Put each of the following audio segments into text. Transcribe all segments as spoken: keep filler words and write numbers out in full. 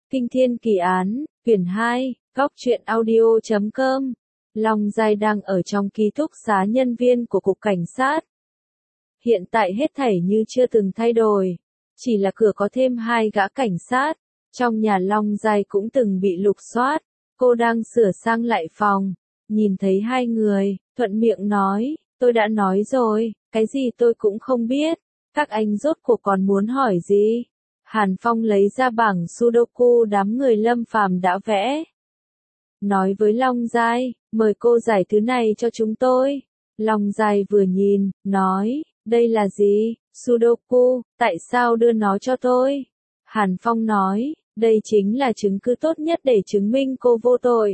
Kinh Thiên Kỳ Án, quyển hai, góc truyện audio chấm com. Long Giai đang ở trong ký túc xá nhân viên của cục cảnh sát. Hiện tại hết thảy như chưa từng thay đổi, chỉ là cửa có thêm hai gã cảnh sát. Trong nhà Long Giai cũng từng bị lục soát, cô đang sửa sang lại phòng, nhìn thấy hai người, thuận miệng nói, tôi đã nói rồi, cái gì tôi cũng không biết, các anh rốt cuộc còn muốn hỏi gì? Hàn Phong lấy ra bảng Sudoku đám người Lâm Phàm đã vẽ. Nói với Long Giai, mời cô giải thứ này cho chúng tôi. Long Giai vừa nhìn, nói, đây là gì? Sudoku, tại sao đưa nó cho tôi? Hàn Phong nói, đây chính là chứng cứ tốt nhất để chứng minh cô vô tội.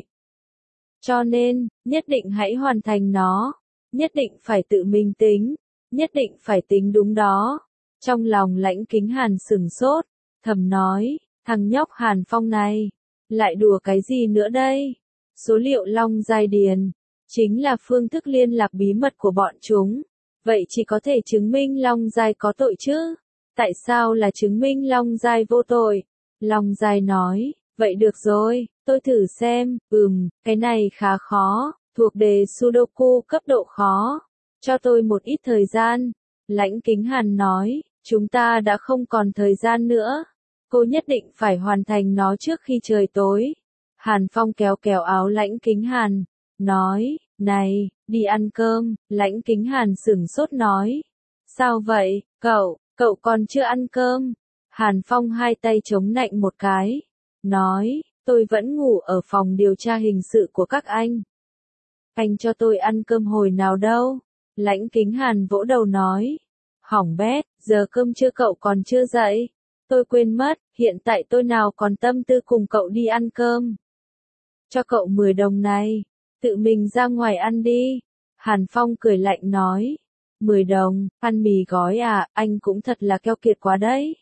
Cho nên, nhất định hãy hoàn thành nó. Nhất định phải tự mình tính. Nhất định phải tính đúng đó. Trong lòng Lãnh Kính Hàn sửng sốt, thầm nói, thằng nhóc Hàn Phong này, lại đùa cái gì nữa đây? Số liệu Long Giai điền, chính là phương thức liên lạc bí mật của bọn chúng. Vậy chỉ có thể chứng minh Long Giai có tội chứ? Tại sao là chứng minh Long Giai vô tội? Long Giai nói, vậy được rồi, tôi thử xem, ừm, cái này khá khó, thuộc đề Sudoku cấp độ khó. Cho tôi một ít thời gian. Lãnh Kính Hàn nói, chúng ta đã không còn thời gian nữa. Cô nhất định phải hoàn thành nó trước khi trời tối. Hàn Phong kéo kéo áo Lãnh Kính Hàn, nói, này, đi ăn cơm. Lãnh Kính Hàn sửng sốt nói, sao vậy, cậu, cậu còn chưa ăn cơm? Hàn Phong hai tay chống nạnh một cái, nói, tôi vẫn ngủ ở phòng điều tra hình sự của các anh. Anh cho tôi ăn cơm hồi nào đâu? Lãnh Kính Hàn vỗ đầu nói, hỏng bét, giờ cơm trưa cậu còn chưa dậy. Tôi quên mất, hiện tại tôi nào còn tâm tư cùng cậu đi ăn cơm. Cho cậu mười đồng này, tự mình ra ngoài ăn đi. Hàn Phong cười lạnh nói, mười đồng, ăn mì gói à, anh cũng thật là keo kiệt quá đấy.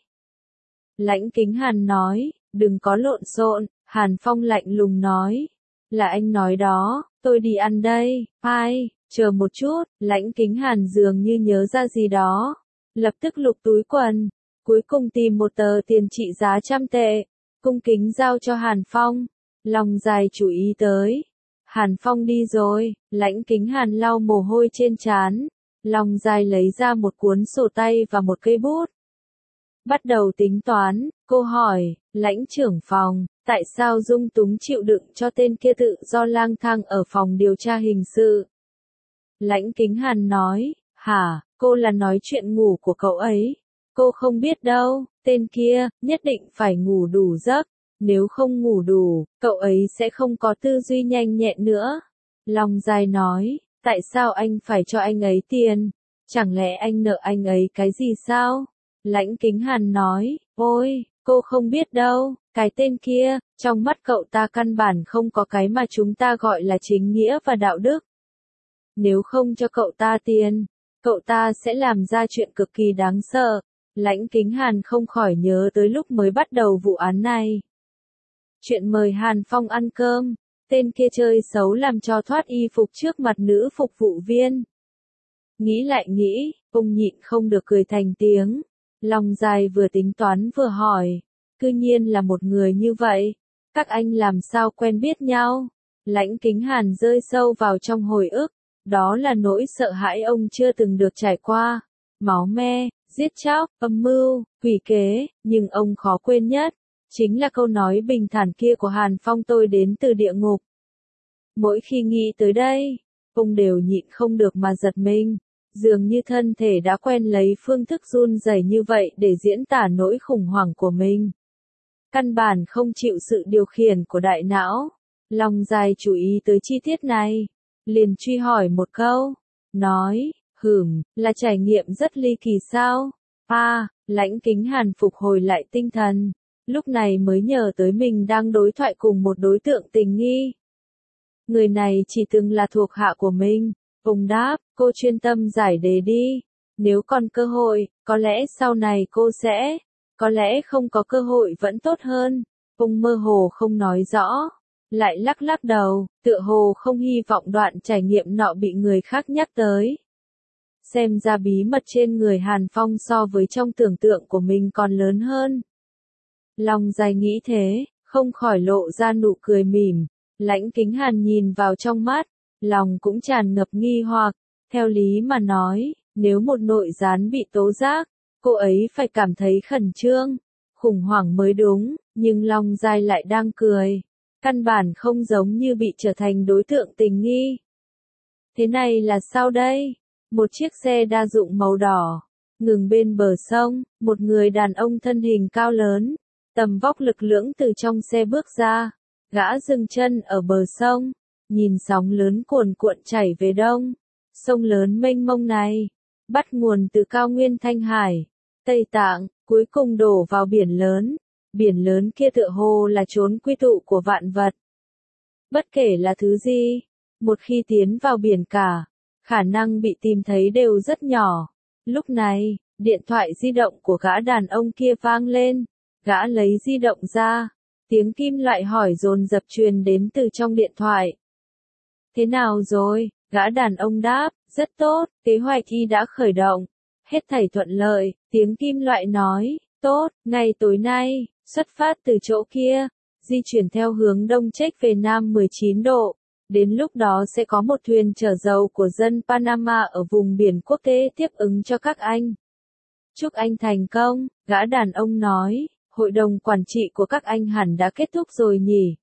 Lãnh Kính Hàn nói, đừng có lộn xộn. Hàn Phong lạnh lùng nói, là anh nói đó, tôi đi ăn đây. Ai, chờ một chút. Lãnh Kính Hàn dường như nhớ ra gì đó, lập tức lục túi quần, cuối cùng tìm một tờ tiền trị giá trăm tệ, cung kính giao cho Hàn Phong. Long Giai chú ý tới. Hàn Phong đi rồi, Lãnh Kính Hàn lau mồ hôi trên trán. Long Giai lấy ra một cuốn sổ tay và một cây bút. Bắt đầu tính toán, cô hỏi, Lãnh trưởng phòng, tại sao Dung Túng chịu đựng cho tên kia tự do lang thang ở phòng điều tra hình sự? Lãnh Kính Hàn nói, hả, cô là nói chuyện ngủ của cậu ấy. Cô không biết đâu, tên kia, nhất định phải ngủ đủ giấc. Nếu không ngủ đủ, cậu ấy sẽ không có tư duy nhanh nhẹn nữa. Long Giai nói, tại sao anh phải cho anh ấy tiền? Chẳng lẽ anh nợ anh ấy cái gì sao? Lãnh Kính Hàn nói, ôi, cô không biết đâu, cái tên kia, trong mắt cậu ta căn bản không có cái mà chúng ta gọi là chính nghĩa và đạo đức. Nếu không cho cậu ta tiền, cậu ta sẽ làm ra chuyện cực kỳ đáng sợ. Lãnh Kính Hàn không khỏi nhớ tới lúc mới bắt đầu vụ án này. Chuyện mời Hàn Phong ăn cơm, tên kia chơi xấu làm cho thoát y phục trước mặt nữ phục vụ viên. Nghĩ lại nghĩ, ông nhịn không được cười thành tiếng. Long Giai vừa tính toán vừa hỏi, cư nhiên là một người như vậy, các anh làm sao quen biết nhau? Lãnh Kính Hàn rơi sâu vào trong hồi ức, đó là nỗi sợ hãi ông chưa từng được trải qua, máu me, giết chóc, âm mưu, quỷ kế, nhưng ông khó quên nhất, chính là câu nói bình thản kia của Hàn Phong, tôi đến từ địa ngục. Mỗi khi nghĩ tới đây, ông đều nhịn không được mà giật mình. Dường như thân thể đã quen lấy phương thức run rẩy như vậy để diễn tả nỗi khủng hoảng của mình. Căn bản không chịu sự điều khiển của đại não. Long Giai chú ý tới chi tiết này, liền truy hỏi một câu, nói, hửm, là trải nghiệm rất ly kỳ sao? À, Lãnh Kính Hàn phục hồi lại tinh thần, lúc này mới nhớ tới mình đang đối thoại cùng một đối tượng tình nghi. Người này chỉ từng là thuộc hạ của mình. Ông đáp, cô chuyên tâm giải đề đi. Nếu còn cơ hội, có lẽ sau này cô sẽ, có lẽ không có cơ hội vẫn tốt hơn. Ông mơ hồ không nói rõ, lại lắc lắc đầu, tựa hồ không hy vọng đoạn trải nghiệm nọ bị người khác nhắc tới. Xem ra bí mật trên người Hàn Phong so với trong tưởng tượng của mình còn lớn hơn. Long Giai nghĩ thế, không khỏi lộ ra nụ cười mỉm. Lãnh Kính Hàn nhìn vào trong mắt, lòng cũng tràn ngập nghi hoặc. Theo lý mà nói, nếu một nội gián bị tố giác, cô ấy phải cảm thấy khẩn trương, khủng hoảng mới đúng, nhưng Long Giai lại đang cười. Căn bản không giống như bị trở thành đối tượng tình nghi. Thế này là sao đây? Một chiếc xe đa dụng màu đỏ, ngừng bên bờ sông, một người đàn ông thân hình cao lớn, tầm vóc lực lưỡng từ trong xe bước ra. Gã dừng chân ở bờ sông, nhìn sóng lớn cuồn cuộn chảy về đông. Sông lớn mênh mông này, bắt nguồn từ cao nguyên Thanh Hải, Tây Tạng, cuối cùng đổ vào biển lớn. Biển lớn kia tựa hồ là chốn quy tụ của vạn vật. Bất kể là thứ gì, một khi tiến vào biển cả, khả năng bị tìm thấy đều rất nhỏ. Lúc này, điện thoại di động của gã đàn ông kia vang lên. Gã lấy di động ra, tiếng kim loại hỏi dồn dập truyền đến từ trong điện thoại. Thế nào rồi? Gã đàn ông đáp, rất tốt, kế hoạch y đã khởi động. Hết thảy thuận lợi, tiếng kim loại nói, tốt, ngày tối nay, xuất phát từ chỗ kia, di chuyển theo hướng đông chếch về nam mười chín độ. Đến lúc đó sẽ có một thuyền chở dầu của dân Panama ở vùng biển quốc tế tiếp ứng cho các anh. Chúc anh thành công, gã đàn ông nói, hội đồng quản trị của các anh hẳn đã kết thúc rồi nhỉ.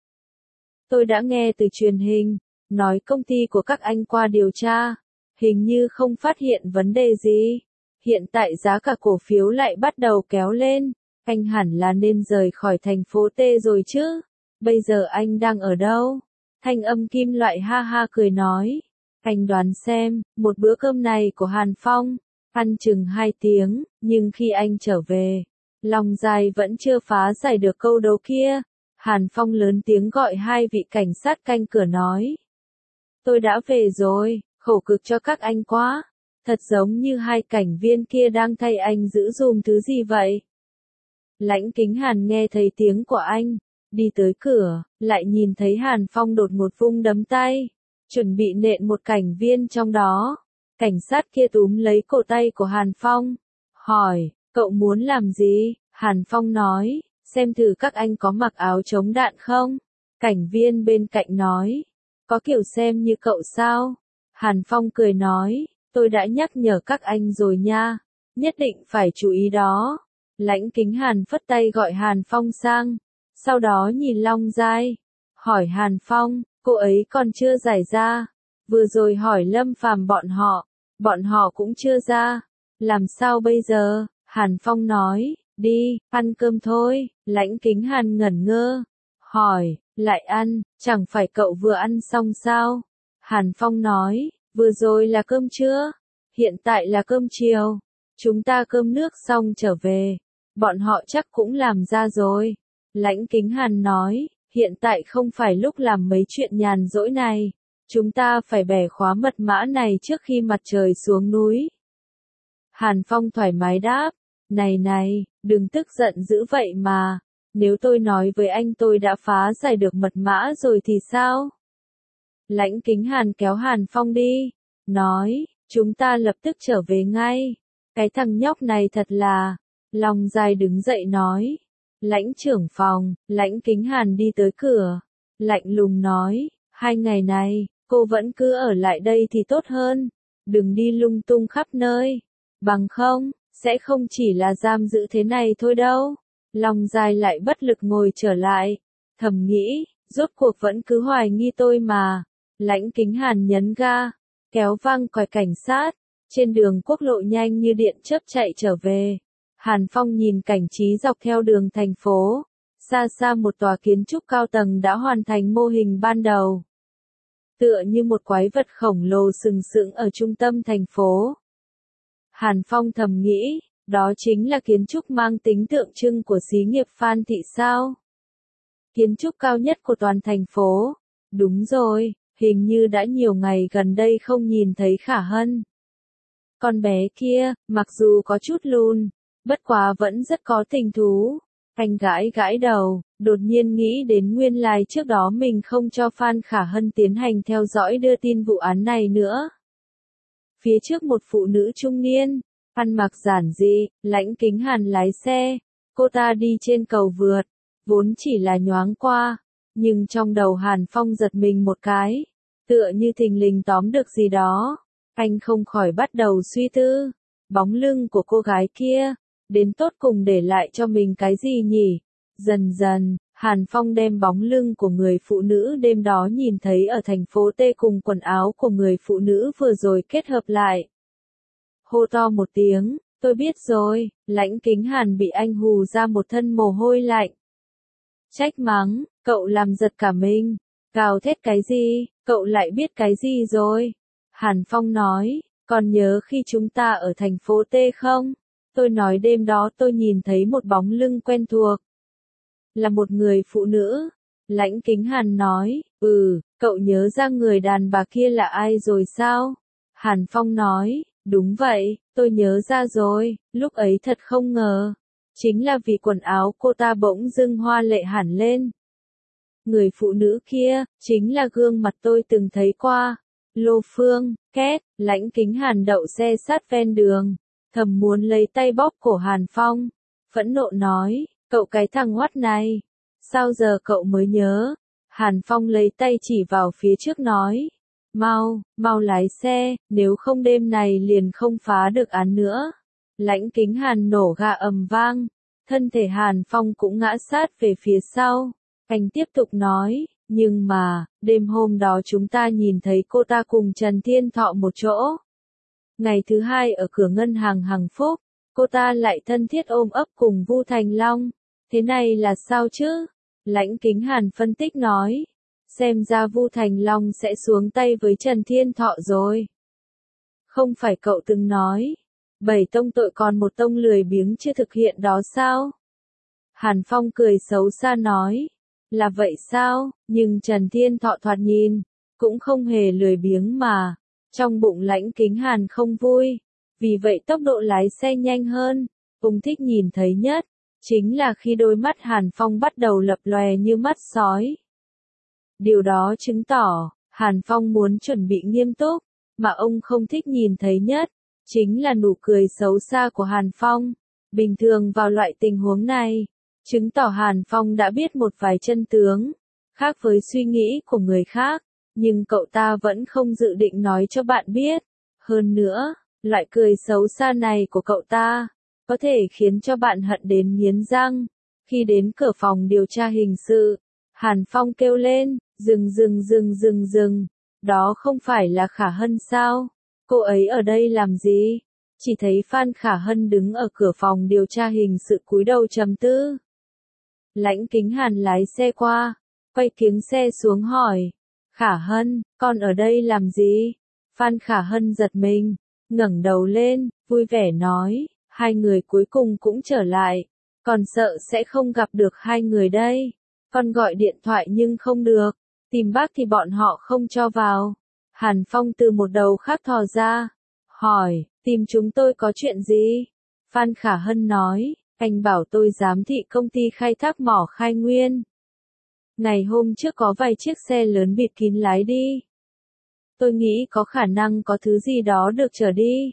Tôi đã nghe từ truyền hình, nói công ty của các anh qua điều tra, hình như không phát hiện vấn đề gì. Hiện tại giá cả cổ phiếu lại bắt đầu kéo lên, anh hẳn là nên rời khỏi thành phố T rồi chứ. Bây giờ anh đang ở đâu? Thanh âm kim loại ha ha cười nói. Anh đoán xem, một bữa cơm này của Hàn Phong, ăn chừng hai tiếng, nhưng khi anh trở về, Long Giai vẫn chưa phá giải được câu đấu kia. Hàn Phong lớn tiếng gọi hai vị cảnh sát canh cửa nói. Tôi đã về rồi, khổ cực cho các anh quá. Thật giống như hai cảnh viên kia đang thay anh giữ dùm thứ gì vậy. Lãnh Kính Hàn nghe thấy tiếng của anh, đi tới cửa, lại nhìn thấy Hàn Phong đột ngột vung đấm tay, chuẩn bị nện một cảnh viên trong đó. Cảnh sát kia túm lấy cổ tay của Hàn Phong, hỏi, cậu muốn làm gì? Hàn Phong nói, xem thử các anh có mặc áo chống đạn không? Cảnh viên bên cạnh nói, có kiểu xem như cậu sao? Hàn Phong cười nói, tôi đã nhắc nhở các anh rồi nha, nhất định phải chú ý đó. Lãnh Kính Hàn phất tay gọi Hàn Phong sang, sau đó nhìn Long Giai, hỏi Hàn Phong, cô ấy còn chưa giải ra, vừa rồi hỏi Lâm Phàm bọn họ, bọn họ cũng chưa ra, làm sao bây giờ? Hàn Phong nói, đi, ăn cơm thôi. Lãnh Kính Hàn ngẩn ngơ, hỏi, lại ăn, chẳng phải cậu vừa ăn xong sao? Hàn Phong nói, vừa rồi là cơm trưa, hiện tại là cơm chiều, chúng ta cơm nước xong trở về, bọn họ chắc cũng làm ra rồi. Lãnh Kính Hàn nói, hiện tại không phải lúc làm mấy chuyện nhàn rỗi này, chúng ta phải bẻ khóa mật mã này trước khi mặt trời xuống núi. Hàn Phong thoải mái đáp, này này, đừng tức giận dữ vậy mà, nếu tôi nói với anh tôi đã phá giải được mật mã rồi thì sao? Lãnh Kính Hàn kéo Hàn Phong đi, nói, chúng ta lập tức trở về ngay, cái thằng nhóc này thật là, Long Giai đứng dậy nói, lãnh trưởng phòng. Lãnh Kính Hàn đi tới cửa, lạnh lùng nói, hai ngày này, cô vẫn cứ ở lại đây thì tốt hơn, đừng đi lung tung khắp nơi, bằng không, sẽ không chỉ là giam giữ thế này thôi đâu. Long Giai lại bất lực ngồi trở lại, thầm nghĩ, rốt cuộc vẫn cứ hoài nghi tôi mà. Lãnh Kính Hàn nhấn ga, kéo vang còi cảnh sát, trên đường quốc lộ nhanh như điện chớp chạy trở về. Hàn Phong nhìn cảnh trí dọc theo đường thành phố, xa xa một tòa kiến trúc cao tầng đã hoàn thành mô hình ban đầu. Tựa như một quái vật khổng lồ sừng sững ở trung tâm thành phố. Hàn Phong thầm nghĩ, đó chính là kiến trúc mang tính tượng trưng của xí nghiệp Phan Thị sao? Kiến trúc cao nhất của toàn thành phố. Đúng rồi, hình như đã nhiều ngày gần đây không nhìn thấy Khả Hân. Con bé kia, mặc dù có chút lùn, bất quá vẫn rất có tình thú. Anh gãi gãi đầu, đột nhiên nghĩ đến nguyên lai trước đó mình không cho Phan Khả Hân tiến hành theo dõi đưa tin vụ án này nữa. Phía trước một phụ nữ trung niên, ăn mặc giản dị, Lãnh Kính Hàn lái xe, cô ta đi trên cầu vượt, vốn chỉ là nhoáng qua, nhưng trong đầu Hàn Phong giật mình một cái, tựa như thình lình tóm được gì đó. Anh không khỏi bắt đầu suy tư, bóng lưng của cô gái kia, đến tột cùng để lại cho mình cái gì nhỉ? Dần dần, Hàn Phong đem bóng lưng của người phụ nữ đêm đó nhìn thấy ở thành phố T cùng quần áo của người phụ nữ vừa rồi kết hợp lại. Hô to một tiếng, tôi biết rồi, Lãnh Kính Hàn bị anh hù ra một thân mồ hôi lạnh. Trách mắng, cậu làm giật cả mình, gào thét cái gì, cậu lại biết cái gì rồi? Hàn Phong nói, còn nhớ khi chúng ta ở thành phố T không? Tôi nói đêm đó tôi nhìn thấy một bóng lưng quen thuộc. Là một người phụ nữ. Lãnh Kính Hàn nói, ừ, cậu nhớ ra người đàn bà kia là ai rồi sao? Hàn Phong nói, đúng vậy, tôi nhớ ra rồi, lúc ấy thật không ngờ. Chính là vì quần áo cô ta bỗng dưng hoa lệ hẳn lên. Người phụ nữ kia, chính là gương mặt tôi từng thấy qua. Lô Phương, két, Lãnh Kính Hàn đậu xe sát ven đường, thầm muốn lấy tay bóp cổ Hàn Phong. Phẫn nộ nói, cậu cái thằng hoắt này, sao giờ cậu mới nhớ? Hàn Phong lấy tay chỉ vào phía trước nói, mau, mau lái xe, nếu không đêm này liền không phá được án nữa. Lãnh Kính Hàn nổ ga ầm vang, thân thể Hàn Phong cũng ngã sát về phía sau. Anh tiếp tục nói, nhưng mà, đêm hôm đó chúng ta nhìn thấy cô ta cùng Trần Thiên Thọ một chỗ. Ngày thứ hai ở cửa ngân hàng Hằng Phúc, cô ta lại thân thiết ôm ấp cùng Vu Thành Long. Thế này là sao chứ? Lãnh Kính Hàn phân tích nói, xem ra Vu Thành Long sẽ xuống tay với Trần Thiên Thọ rồi. Không phải cậu từng nói, bảy tông tội còn một tông lười biếng chưa thực hiện đó sao? Hàn Phong cười xấu xa nói, là vậy sao, nhưng Trần Thiên Thọ thoạt nhìn, cũng không hề lười biếng mà. Trong bụng Lãnh Kính Hàn không vui, vì vậy tốc độ lái xe nhanh hơn. Ông thích nhìn thấy nhất, chính là khi đôi mắt Hàn Phong bắt đầu lập lòe như mắt sói. Điều đó chứng tỏ, Hàn Phong muốn chuẩn bị nghiêm túc, mà ông không thích nhìn thấy nhất, chính là nụ cười xấu xa của Hàn Phong. Bình thường vào loại tình huống này, chứng tỏ Hàn Phong đã biết một vài chân tướng, khác với suy nghĩ của người khác, nhưng cậu ta vẫn không dự định nói cho bạn biết. Hơn nữa, loại cười xấu xa này của cậu ta, có thể khiến cho bạn hận đến nghiến răng. Khi đến cửa phòng điều tra hình sự, Hàn Phong kêu lên, dừng dừng dừng dừng dừng, đó không phải là Khả Hân sao? Cô ấy ở đây làm gì? Chỉ thấy Phan Khả Hân đứng ở cửa phòng điều tra hình sự cúi đầu trầm tư. Lãnh Kính Hàn lái xe qua, quay kiếng xe xuống hỏi, Khả Hân, con ở đây làm gì? Phan Khả Hân giật mình, ngẩng đầu lên, vui vẻ nói, hai người cuối cùng cũng trở lại, còn sợ sẽ không gặp được hai người đây. Con gọi điện thoại nhưng không được, tìm bác thì bọn họ không cho vào. Hàn Phong từ một đầu khác thò ra, hỏi, tìm chúng tôi có chuyện gì? Phan Khả Hân nói, anh bảo tôi giám thị công ty khai thác mỏ Khai Nguyên. Ngày hôm trước có vài chiếc xe lớn bịt kín lái đi. Tôi nghĩ có khả năng có thứ gì đó được chở đi.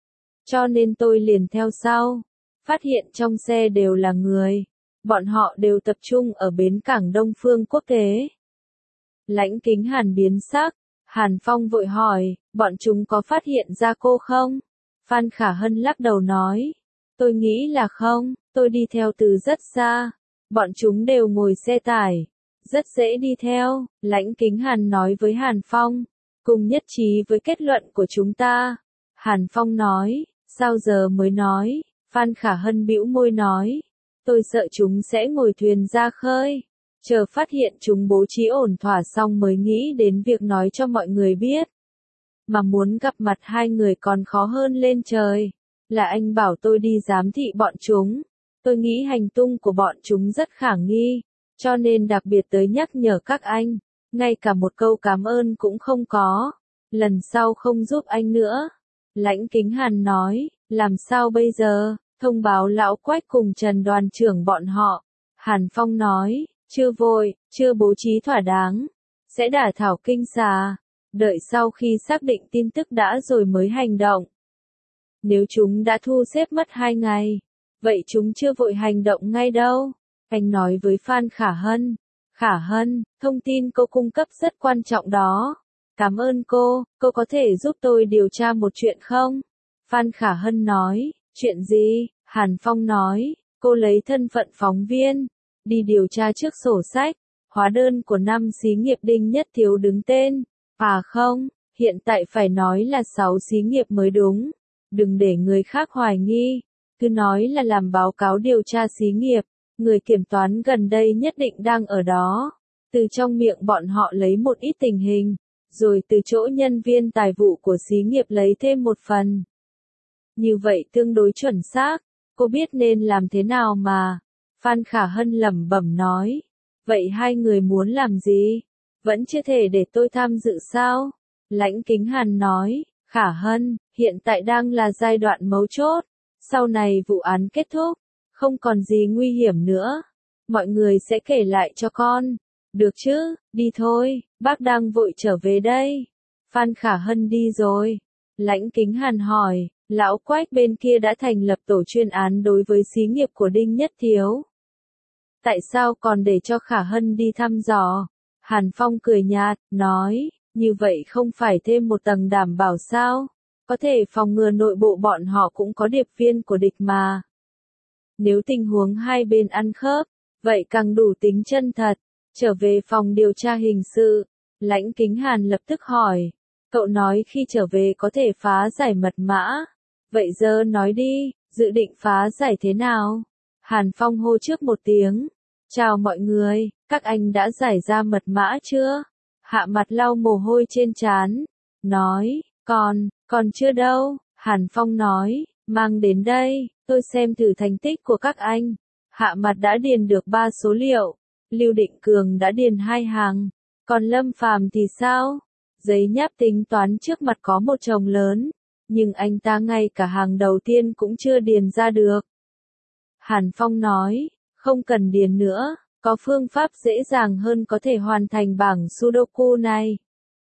Cho nên tôi liền theo sau. Phát hiện trong xe đều là người. Bọn họ đều tập trung ở bến cảng Đông Phương Quốc tế. Lãnh Kính Hàn biến sắc. Hàn Phong vội hỏi, bọn chúng có phát hiện ra cô không? Phan Khả Hân lắc đầu nói. Tôi nghĩ là không, tôi đi theo từ rất xa. Bọn chúng đều ngồi xe tải. Rất dễ đi theo, Lãnh Kính Hàn nói với Hàn Phong. Cùng nhất trí với kết luận của chúng ta. Hàn Phong nói, sao giờ mới nói? Phan Khả Hân bĩu môi nói. Tôi sợ chúng sẽ ngồi thuyền ra khơi. Chờ phát hiện chúng bố trí ổn thỏa xong mới nghĩ đến việc nói cho mọi người biết. Mà muốn gặp mặt hai người còn khó hơn lên trời. Là anh bảo tôi đi giám thị bọn chúng. Tôi nghĩ hành tung của bọn chúng rất khả nghi. Cho nên đặc biệt tới nhắc nhở các anh. Ngay cả một câu cảm ơn cũng không có. Lần sau không giúp anh nữa. Lãnh Kính Hàn nói, làm sao bây giờ? Thông báo lão Quách cùng Trần đoàn trưởng bọn họ. Hàn Phong nói, chưa vội, chưa bố trí thỏa đáng. Sẽ đả thảo kinh xà. Đợi sau khi xác định tin tức đã rồi mới hành động. Nếu chúng đã thu xếp mất hai ngày, vậy chúng chưa vội hành động ngay đâu. Anh nói với Phan Khả Hân. Khả Hân, thông tin cô cung cấp rất quan trọng đó. Cảm ơn cô, cô có thể giúp tôi điều tra một chuyện không? Phan Khả Hân nói, chuyện gì? Hàn Phong nói, cô lấy thân phận phóng viên, đi điều tra trước sổ sách, hóa đơn của năm xí nghiệp Đinh Nhất Thiếu đứng tên. À không, hiện tại phải nói là sáu xí nghiệp mới đúng. Đừng để người khác hoài nghi, cứ nói là làm báo cáo điều tra xí nghiệp, người kiểm toán gần đây nhất định đang ở đó. Từ trong miệng bọn họ lấy một ít tình hình, rồi từ chỗ nhân viên tài vụ của xí nghiệp lấy thêm một phần. Như vậy tương đối chuẩn xác, cô biết nên làm thế nào mà. Phan Khả Hân lẩm bẩm nói, vậy hai người muốn làm gì? Vẫn chưa thể để tôi tham dự sao? Lãnh Kính Hàn nói, Khả Hân, hiện tại đang là giai đoạn mấu chốt, sau này vụ án kết thúc, không còn gì nguy hiểm nữa. Mọi người sẽ kể lại cho con. Được chứ, đi thôi, bác đang vội trở về đây. Phan Khả Hân đi rồi. Lãnh Kính Hàn hỏi, lão Quách bên kia đã thành lập tổ chuyên án đối với xí nghiệp của Đinh Nhất Thiếu. Tại sao còn để cho Khả Hân đi thăm dò? Hàn Phong cười nhạt, nói, như vậy không phải thêm một tầng đảm bảo sao? Có thể phòng ngừa nội bộ bọn họ cũng có điệp viên của địch mà. Nếu tình huống hai bên ăn khớp, vậy càng đủ tính chân thật. Trở về phòng điều tra hình sự, Lãnh Kính Hàn lập tức hỏi, cậu nói khi trở về có thể phá giải mật mã. Vậy giờ nói đi, dự định phá giải thế nào? Hàn Phong hô trước một tiếng. Chào mọi người, các anh đã giải ra mật mã chưa? Hạ Mặt lau mồ hôi trên trán, nói, còn, còn chưa đâu. Hàn Phong nói, mang đến đây, tôi xem thử thành tích của các anh. Hạ Mặt đã điền được ba số liệu, Lưu Định Cường đã điền hai hàng, còn Lâm Phàm thì sao? Giấy nháp tính toán trước mặt có một chồng lớn, nhưng anh ta ngay cả hàng đầu tiên cũng chưa điền ra được. Hàn Phong nói, không cần điền nữa, có phương pháp dễ dàng hơn có thể hoàn thành bảng Sudoku này.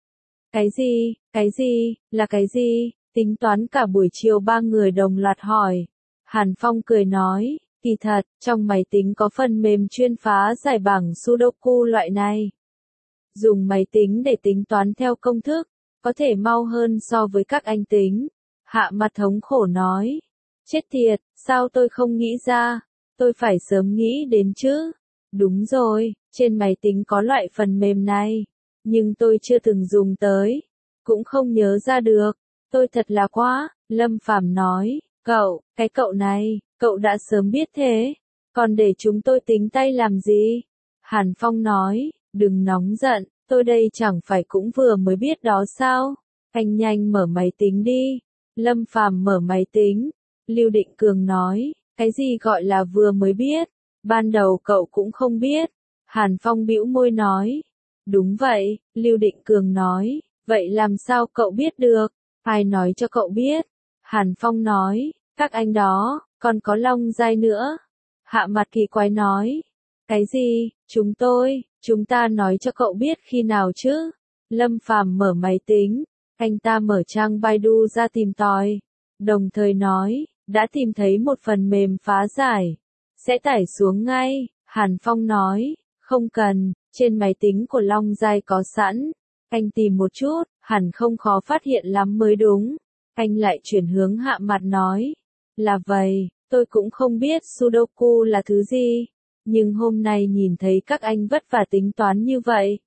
Cái gì, cái gì, là cái gì? Tính toán cả buổi chiều ba người đồng loạt hỏi. Hàn Phong cười nói, kỳ thật, trong máy tính có phần mềm chuyên phá giải bảng Sudoku loại này. Dùng máy tính để tính toán theo công thức, có thể mau hơn so với các anh tính. Hạ Mặt thống khổ nói, chết tiệt, sao tôi không nghĩ ra, tôi phải sớm nghĩ đến chứ. Đúng rồi, trên máy tính có loại phần mềm này, nhưng tôi chưa từng dùng tới, cũng không nhớ ra được. Tôi thật là quá, Lâm Phàm nói, cậu, cái cậu này, cậu đã sớm biết thế, còn để chúng tôi tính tay làm gì? Hàn Phong nói, đừng nóng giận, tôi đây chẳng phải cũng vừa mới biết đó sao? Anh nhanh mở máy tính đi. Lâm Phàm mở máy tính. Lưu Định Cường nói, cái gì gọi là vừa mới biết? Ban đầu cậu cũng không biết. Hàn Phong bĩu môi nói, đúng vậy, Lưu Định Cường nói, vậy làm sao cậu biết được? Ai nói cho cậu biết? Hàn Phong nói, các anh đó, còn có Long Giai nữa. Hạ Mặt kỳ quái nói, cái gì, chúng tôi, chúng ta nói cho cậu biết khi nào chứ? Lâm Phàm mở máy tính, anh ta mở trang Baidu ra tìm tòi, đồng thời nói, đã tìm thấy một phần mềm phá giải, sẽ tải xuống ngay. Hàn Phong nói, không cần, trên máy tính của Long Giai có sẵn, anh tìm một chút, hẳn không khó phát hiện lắm mới đúng. Anh lại chuyển hướng Hạ Mặt nói, là vậy, tôi cũng không biết Sudoku là thứ gì, nhưng hôm nay nhìn thấy các anh vất vả tính toán như vậy,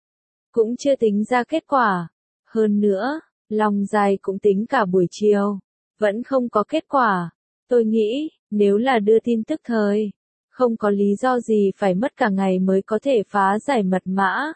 cũng chưa tính ra kết quả. Hơn nữa, Long Giai cũng tính cả buổi chiều, vẫn không có kết quả. Tôi nghĩ, nếu là đưa tin tức thời, không có lý do gì phải mất cả ngày mới có thể phá giải mật mã.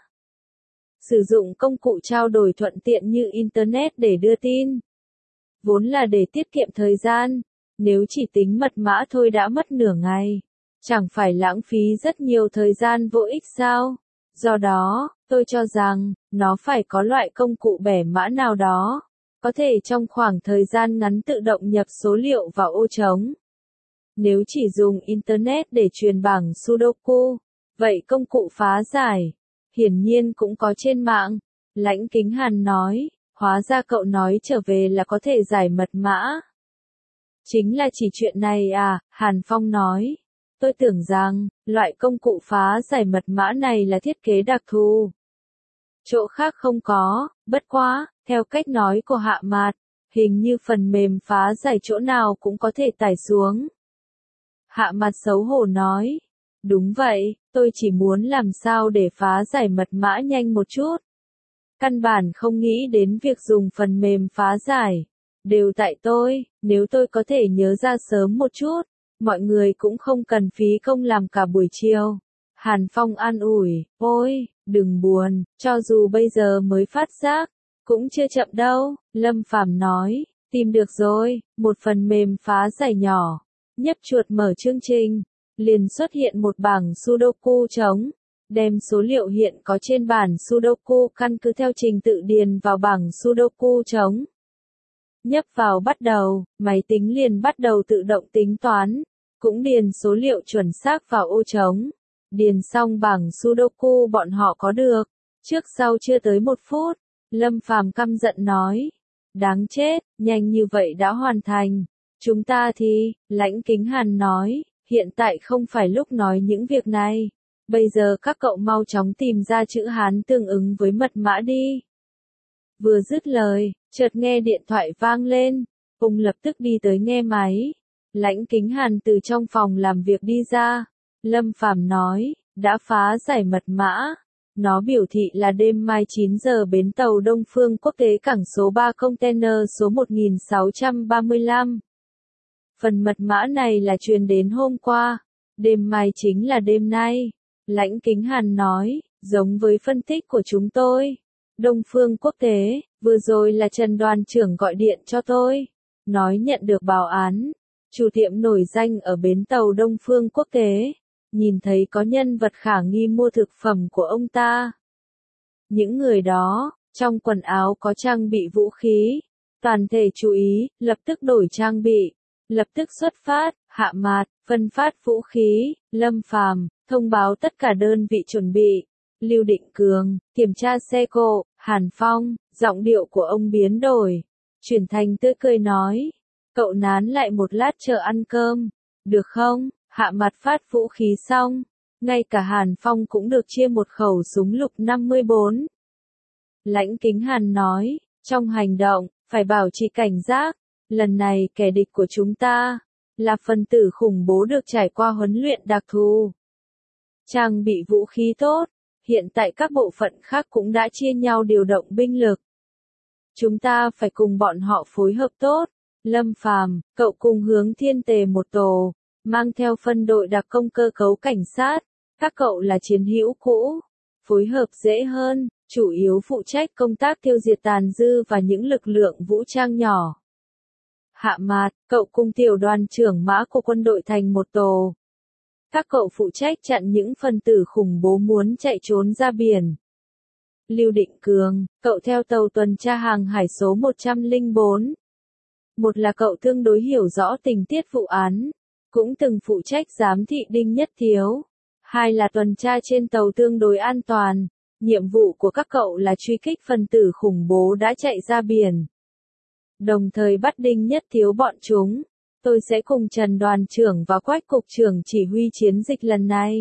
Sử dụng công cụ trao đổi thuận tiện như Internet để đưa tin, vốn là để tiết kiệm thời gian, nếu chỉ tính mật mã thôi đã mất nửa ngày, chẳng phải lãng phí rất nhiều thời gian vô ích sao? Do đó, tôi cho rằng, nó phải có loại công cụ bẻ mã nào đó, có thể trong khoảng thời gian ngắn tự động nhập số liệu vào ô trống. Nếu chỉ dùng Internet để truyền bảng Sudoku, vậy công cụ phá giải, hiển nhiên cũng có trên mạng. Lãnh Kính Hàn nói, hóa ra cậu nói trở về là có thể giải mật mã. Chính là chỉ chuyện này à, Hàn Phong nói. Tôi tưởng rằng, loại công cụ phá giải mật mã này là thiết kế đặc thù. Chỗ khác không có, bất quá, theo cách nói của Hạ Mạt, hình như phần mềm phá giải chỗ nào cũng có thể tải xuống. Hạ Mạt xấu hổ nói, đúng vậy, tôi chỉ muốn làm sao để phá giải mật mã nhanh một chút. Căn bản không nghĩ đến việc dùng phần mềm phá giải. Đều tại tôi, nếu tôi có thể nhớ ra sớm một chút, mọi người cũng không cần phí công làm cả buổi chiều. Hàn Phong an ủi, ôi, đừng buồn, cho dù bây giờ mới phát giác, cũng chưa chậm đâu. Lâm Phàm nói, tìm được rồi, một phần mềm phá giải nhỏ. Nhấp chuột mở chương trình, liền xuất hiện một bảng Sudoku trống. Đem số liệu hiện có trên bản Sudoku căn cứ theo trình tự điền vào bảng Sudoku trống. Nhấp vào bắt đầu, máy tính liền bắt đầu tự động tính toán, cũng điền số liệu chuẩn xác vào ô trống. Điền xong bảng Sudoku bọn họ có được, trước sau chưa tới một phút. Lâm Phàm căm giận nói, đáng chết, nhanh như vậy đã hoàn thành. Chúng ta thì, Lãnh Kính Hàn nói, hiện tại không phải lúc nói những việc này. Bây giờ các cậu mau chóng tìm ra chữ Hán tương ứng với mật mã đi. Vừa dứt lời, chợt nghe điện thoại vang lên, ông lập tức đi tới nghe máy. Lãnh Kính Hàn từ trong phòng làm việc đi ra. Lâm Phàm nói, đã phá giải mật mã. Nó biểu thị là đêm mai chín giờ bến tàu Đông Phương Quốc tế cảng số ba container số một nghìn sáu trăm ba mươi lăm. Phần mật mã này là truyền đến hôm qua. Đêm mai chính là đêm nay. Lãnh Kính Hàn nói, giống với phân tích của chúng tôi. Đông Phương Quốc tế, vừa rồi là Trần đoàn trưởng gọi điện cho tôi. Nói nhận được báo án. Chủ tiệm nổi danh ở bến tàu Đông Phương Quốc tế. Nhìn thấy có nhân vật khả nghi mua thực phẩm của ông ta. Những người đó, trong quần áo có trang bị vũ khí. Toàn thể chú ý, lập tức đổi trang bị. Lập tức xuất phát, Hạ Mạt, phân phát vũ khí, Lâm Phàm, thông báo tất cả đơn vị chuẩn bị. Lưu Định Cường, kiểm tra xe cộ, Hàn Phong, giọng điệu của ông biến đổi. Chuyển thành tươi cười nói, cậu nán lại một lát chờ ăn cơm, được không? Hạ Mạt phát vũ khí xong, ngay cả Hàn Phong cũng được chia một khẩu súng lục năm mươi bốn. Lãnh Kính Hàn nói, trong hành động, phải bảo trì cảnh giác. Lần này kẻ địch của chúng ta, là phần tử khủng bố được trải qua huấn luyện đặc thù. Trang bị vũ khí tốt, hiện tại các bộ phận khác cũng đã chia nhau điều động binh lực. Chúng ta phải cùng bọn họ phối hợp tốt. Lâm Phàm, cậu cùng Hướng Thiên Tề một tổ, mang theo phân đội đặc công cơ cấu cảnh sát. Các cậu là chiến hữu cũ, phối hợp dễ hơn, chủ yếu phụ trách công tác tiêu diệt tàn dư và những lực lượng vũ trang nhỏ. Hạ Mạt, cậu cùng tiểu đoàn trưởng mã của quân đội thành một tổ. Các cậu phụ trách chặn những phần tử khủng bố muốn chạy trốn ra biển. Lưu Định Cường, cậu theo tàu tuần tra hàng hải số một trăm lẻ bốn. Một là cậu tương đối hiểu rõ tình tiết vụ án, cũng từng phụ trách giám thị Đinh Nhất Thiếu. Hai là tuần tra trên tàu tương đối an toàn. Nhiệm vụ của các cậu là truy kích phần tử khủng bố đã chạy ra biển. Đồng thời bắt Đinh Nhất Thiếu bọn chúng. Tôi sẽ cùng Trần đoàn trưởng và Quách cục trưởng chỉ huy chiến dịch lần này.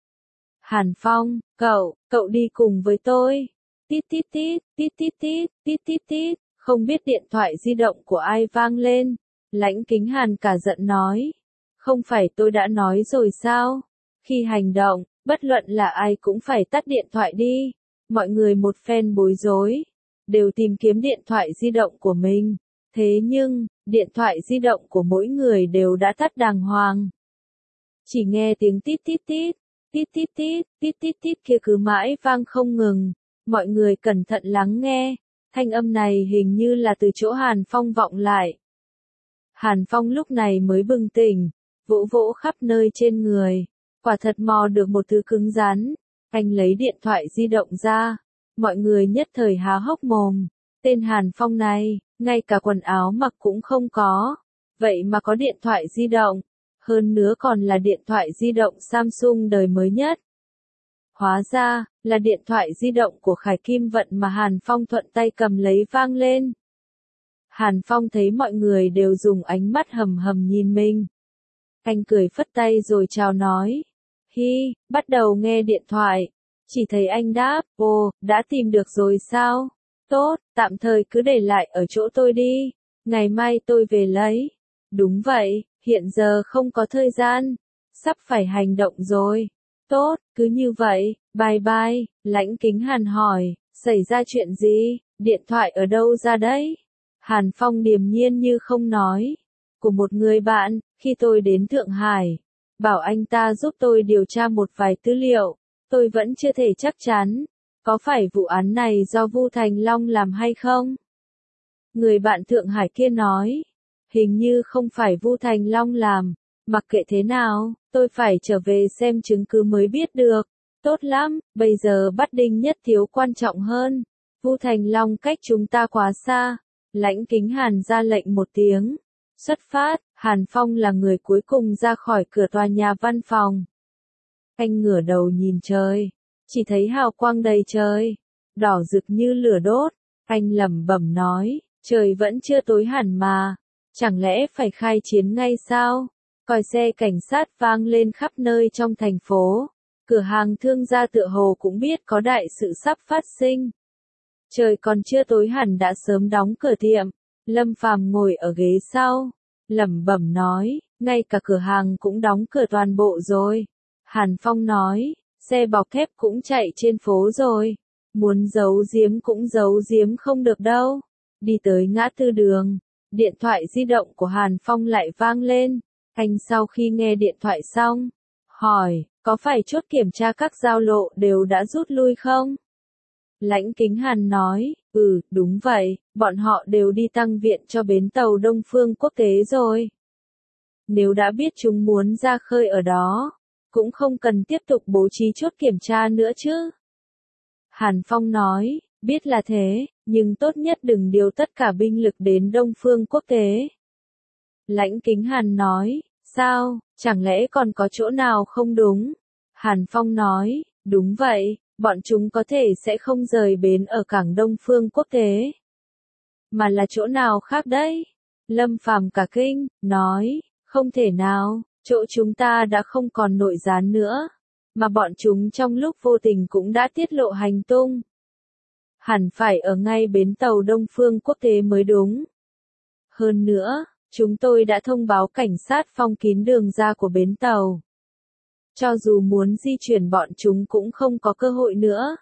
Hàn Phong, cậu, cậu đi cùng với tôi. Tít tít tít, tít tít tít, tít tít tít, không biết điện thoại di động của ai vang lên. Lãnh Kính Hàn cả giận nói. Không phải tôi đã nói rồi sao? Khi hành động, bất luận là ai cũng phải tắt điện thoại đi. Mọi người một phen bối rối, đều tìm kiếm điện thoại di động của mình. Thế nhưng, điện thoại di động của mỗi người đều đã tắt đàng hoàng. Chỉ nghe tiếng tít tít tít, tít tít tít, tít tít tít kia cứ mãi vang không ngừng. Mọi người cẩn thận lắng nghe, thanh âm này hình như là từ chỗ Hàn Phong vọng lại. Hàn Phong lúc này mới bừng tỉnh, vỗ vỗ khắp nơi trên người. Quả thật mò được một thứ cứng rắn. Anh lấy điện thoại di động ra. Mọi người nhất thời há hốc mồm. Tên Hàn Phong này, ngay cả quần áo mặc cũng không có. Vậy mà có điện thoại di động. Hơn nữa còn là điện thoại di động Samsung đời mới nhất. Hóa ra, là điện thoại di động của Khải Kim Vận mà Hàn Phong thuận tay cầm lấy vang lên. Hàn Phong thấy mọi người đều dùng ánh mắt hầm hầm nhìn mình. Anh cười phất tay rồi chào nói. Hi, bắt đầu nghe điện thoại. Chỉ thấy anh đáp, ồ, đã tìm được rồi sao? Tốt, tạm thời cứ để lại ở chỗ tôi đi. Ngày mai tôi về lấy. Đúng vậy, hiện giờ không có thời gian. Sắp phải hành động rồi. Tốt, cứ như vậy, bye bye. Lãnh Kính Hàn hỏi, xảy ra chuyện gì? Điện thoại ở đâu ra đấy? Hàn Phong điềm nhiên như không nói. Của một người bạn, khi tôi đến Thượng Hải, bảo anh ta giúp tôi điều tra một vài tư liệu. Tôi vẫn chưa thể chắc chắn, có phải vụ án này do Vu Thành Long làm hay không? Người bạn Thượng Hải kia nói, hình như không phải Vu Thành Long làm, mặc kệ thế nào, tôi phải trở về xem chứng cứ mới biết được. Tốt lắm, bây giờ bắt Đinh Nhất Thiếu quan trọng hơn. Vu Thành Long cách chúng ta quá xa. Lãnh Kính Hàn ra lệnh một tiếng. Xuất phát, Hàn Phong là người cuối cùng ra khỏi cửa tòa nhà văn phòng. Anh ngửa đầu nhìn trời, chỉ thấy hào quang đầy trời, đỏ rực như lửa đốt. Anh lẩm bẩm nói, trời vẫn chưa tối hẳn mà, chẳng lẽ phải khai chiến ngay sao? Còi xe cảnh sát vang lên khắp nơi trong thành phố. Cửa hàng thương gia tựa hồ cũng biết có đại sự sắp phát sinh. Trời còn chưa tối hẳn đã sớm đóng cửa tiệm. Lâm Phàm ngồi ở ghế sau, lẩm bẩm nói, ngay cả cửa hàng cũng đóng cửa toàn bộ rồi. Hàn Phong nói, xe bọc thép cũng chạy trên phố rồi. Muốn giấu giếm cũng giấu giếm không được đâu. Đi tới ngã tư đường, điện thoại di động của Hàn Phong lại vang lên. Anh sau khi nghe điện thoại xong, hỏi, có phải chốt kiểm tra các giao lộ đều đã rút lui không? Lãnh Kính Hàn nói, ừ, đúng vậy, bọn họ đều đi tăng viện cho bến tàu Đông Phương Quốc tế rồi. Nếu đã biết chúng muốn ra khơi ở đó, cũng không cần tiếp tục bố trí chốt kiểm tra nữa chứ. Hàn Phong nói, biết là thế, nhưng tốt nhất đừng điều tất cả binh lực đến Đông Phương Quốc tế. Lãnh Kính Hàn nói, sao, chẳng lẽ còn có chỗ nào không đúng? Hàn Phong nói, đúng vậy, bọn chúng có thể sẽ không rời bến ở cảng Đông Phương Quốc tế. Mà là chỗ nào khác đấy? Lâm Phàm cả kinh, nói, không thể nào, chỗ chúng ta đã không còn nội gián nữa, mà bọn chúng trong lúc vô tình cũng đã tiết lộ hành tung. Hẳn phải ở ngay bến tàu Đông Phương Quốc tế mới đúng. Hơn nữa, chúng tôi đã thông báo cảnh sát phong kín đường ra của bến tàu. Cho dù muốn di chuyển bọn chúng cũng không có cơ hội nữa.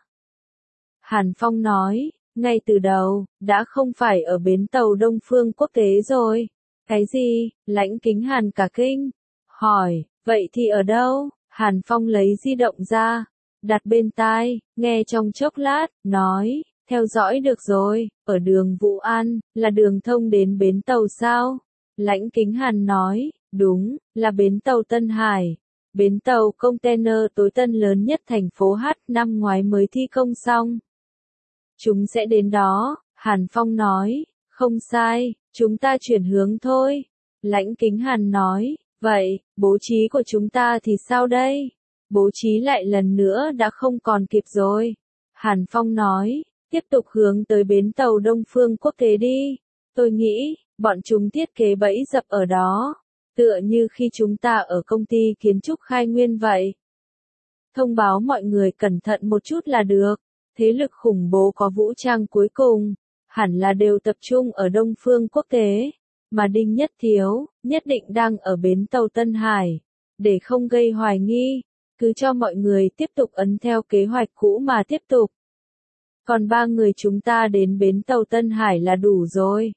Hàn Phong nói, ngay từ đầu, đã không phải ở bến tàu Đông Phương Quốc tế rồi. Cái gì? Lãnh Kính Hàn cả kinh. Hỏi, vậy thì ở đâu? Hàn Phong lấy di động ra, đặt bên tai, nghe trong chốc lát, nói, theo dõi được rồi, ở đường Vũ An, là đường thông đến bến tàu sao? Lãnh Kính Hàn nói, đúng, là bến tàu Tân Hải. Bến tàu container tối tân lớn nhất thành phố H năm ngoái mới thi công xong. Chúng sẽ đến đó, Hàn Phong nói, không sai, chúng ta chuyển hướng thôi. Lãnh Kính Hàn nói, vậy, bố trí của chúng ta thì sao đây? Bố trí lại lần nữa đã không còn kịp rồi. Hàn Phong nói, tiếp tục hướng tới bến tàu Đông Phương Quốc tế đi. Tôi nghĩ, bọn chúng thiết kế bẫy dập ở đó. Tựa như khi chúng ta ở công ty kiến trúc Khai Nguyên vậy. Thông báo mọi người cẩn thận một chút là được. Thế lực khủng bố có vũ trang cuối cùng, hẳn là đều tập trung ở Đông Phương Quốc tế. Mà Đinh Nhất Thiếu, nhất định đang ở bến tàu Tân Hải. Để không gây hoài nghi, cứ cho mọi người tiếp tục ấn theo kế hoạch cũ mà tiếp tục. Còn ba người chúng ta đến bến tàu Tân Hải là đủ rồi.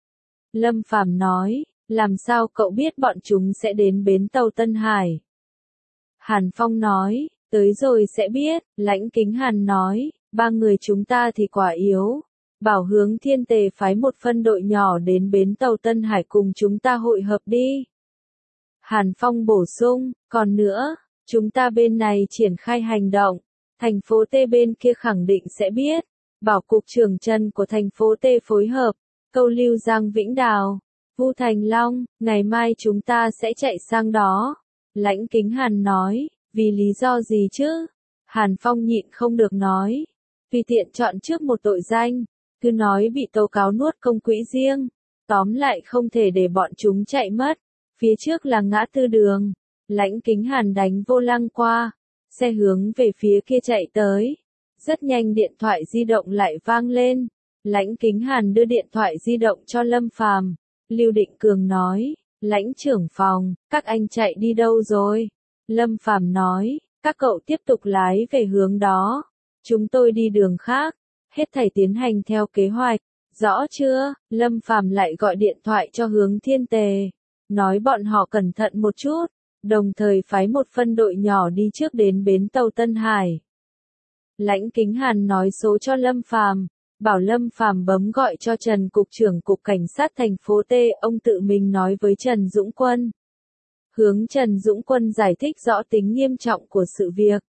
Lâm Phàm nói. Làm sao cậu biết bọn chúng sẽ đến bến tàu Tân Hải? Hàn Phong nói, tới rồi sẽ biết. Lãnh Kính Hàn nói, ba người chúng ta thì quả yếu. Bảo Hướng Thiên Tề phái một phân đội nhỏ đến bến tàu Tân Hải cùng chúng ta hội hợp đi. Hàn Phong bổ sung, còn nữa, chúng ta bên này triển khai hành động. Thành phố T bên kia khẳng định sẽ biết. Bảo Cục trưởng Trần của thành phố T phối hợp. Câu lưu Giang Vĩnh Đào. Vu Thành Long, ngày mai chúng ta sẽ chạy sang đó. Lãnh Kính Hàn nói, vì lý do gì chứ? Hàn Phong nhịn không được nói. Vì tiện chọn trước một tội danh, cứ nói bị tố cáo nuốt công quỹ riêng. Tóm lại không thể để bọn chúng chạy mất. Phía trước là ngã tư đường. Lãnh Kính Hàn đánh vô lăng qua. Xe hướng về phía kia chạy tới. Rất nhanh điện thoại di động lại vang lên. Lãnh Kính Hàn đưa điện thoại di động cho Lâm Phàm. Lưu Định Cường nói, lãnh trưởng phòng, các anh chạy đi đâu rồi? Lâm Phàm nói, các cậu tiếp tục lái về hướng đó. Chúng tôi đi đường khác. Hết thảy tiến hành theo kế hoạch. Rõ chưa? Lâm Phàm lại gọi điện thoại cho Hướng Thiên Tề. Nói bọn họ cẩn thận một chút. Đồng thời phái một phân đội nhỏ đi trước đến bến tàu Tân Hải. Lãnh Kính Hàn nói số cho Lâm Phàm, bảo Lâm Phàm bấm gọi cho Trần Cục trưởng Cục Cảnh sát thành phố T, ông tự mình nói với Trần Dũng Quân. Hướng Trần Dũng Quân giải thích rõ tính nghiêm trọng của sự việc.